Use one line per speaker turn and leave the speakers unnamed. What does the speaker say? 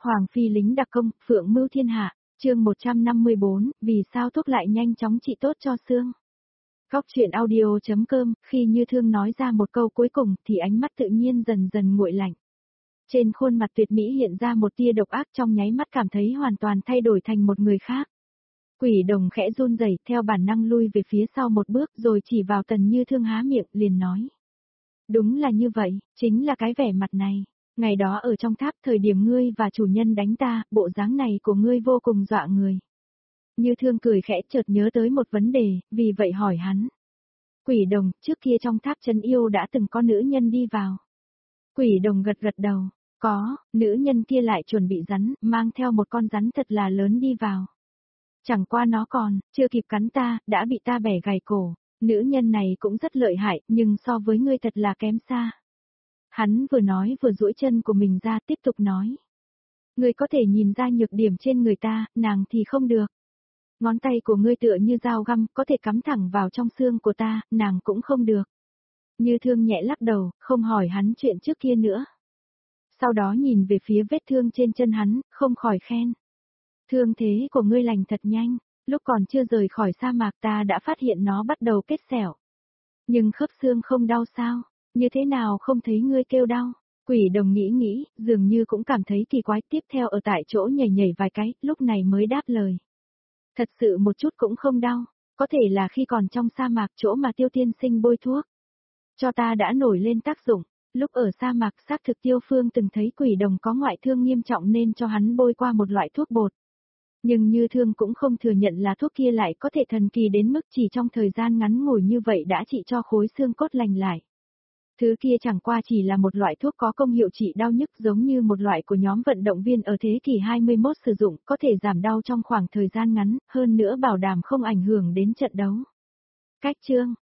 Hoàng phi lính đặc công, phượng mưu thiên hạ, chương 154, vì sao thuốc lại nhanh chóng trị tốt cho xương. Góc chuyện audio.com, khi Như Thương nói ra một câu cuối cùng thì ánh mắt tự nhiên dần dần nguội lạnh. Trên khuôn mặt tuyệt mỹ hiện ra một tia độc ác, trong nháy mắt cảm thấy hoàn toàn thay đổi thành một người khác. Quỷ đồng khẽ run rẩy, theo bản năng lui về phía sau một bước rồi chỉ vào Tần Như Thương há miệng liền nói. Đúng là như vậy, chính là cái vẻ mặt này. Ngày đó ở trong tháp thời điểm ngươi và chủ nhân đánh ta, bộ dáng này của ngươi vô cùng dọa người. Như Thương cười khẽ chợt nhớ tới một vấn đề, vì vậy hỏi hắn. Quỷ đồng, trước kia trong tháp trấn yêu đã từng có nữ nhân đi vào. Quỷ đồng gật gật đầu, có, nữ nhân kia lại chuẩn bị rắn, mang theo một con rắn thật là lớn đi vào. Chẳng qua nó còn, chưa kịp cắn ta, đã bị ta bẻ gãy cổ. Nữ nhân này cũng rất lợi hại, nhưng so với ngươi thật là kém xa. Hắn vừa nói vừa duỗi chân của mình ra tiếp tục nói. Ngươi có thể nhìn ra nhược điểm trên người ta, nàng thì không được. Ngón tay của ngươi tựa như dao găm, có thể cắm thẳng vào trong xương của ta, nàng cũng không được. Như Thương nhẹ lắc đầu, không hỏi hắn chuyện trước kia nữa. Sau đó nhìn về phía vết thương trên chân hắn, không khỏi khen. Thương thế của ngươi lành thật nhanh, lúc còn chưa rời khỏi sa mạc ta đã phát hiện nó bắt đầu kết sẹo. Nhưng khớp xương không đau sao, như thế nào không thấy ngươi kêu đau? Quỷ đồng nghĩ, dường như cũng cảm thấy kỳ quái, tiếp theo ở tại chỗ nhảy nhảy vài cái, lúc này mới đáp lời. Thật sự một chút cũng không đau, có thể là khi còn trong sa mạc chỗ mà Tiêu tiên sinh bôi thuốc. Cho ta đã nổi lên tác dụng, lúc ở sa mạc xác thực Tiêu Phương từng thấy quỷ đồng có ngoại thương nghiêm trọng nên cho hắn bôi qua một loại thuốc bột. Nhưng Như Thương cũng không thừa nhận là thuốc kia lại có thể thần kỳ đến mức chỉ trong thời gian ngắn ngủi như vậy đã trị cho khối xương cốt lành lại. Thứ kia chẳng qua chỉ là một loại thuốc có công hiệu trị đau nhức giống như một loại của nhóm vận động viên ở thế kỷ 21 sử dụng, có thể giảm đau trong khoảng thời gian ngắn, hơn nữa bảo đảm không ảnh hưởng đến trận đấu. Cách chương,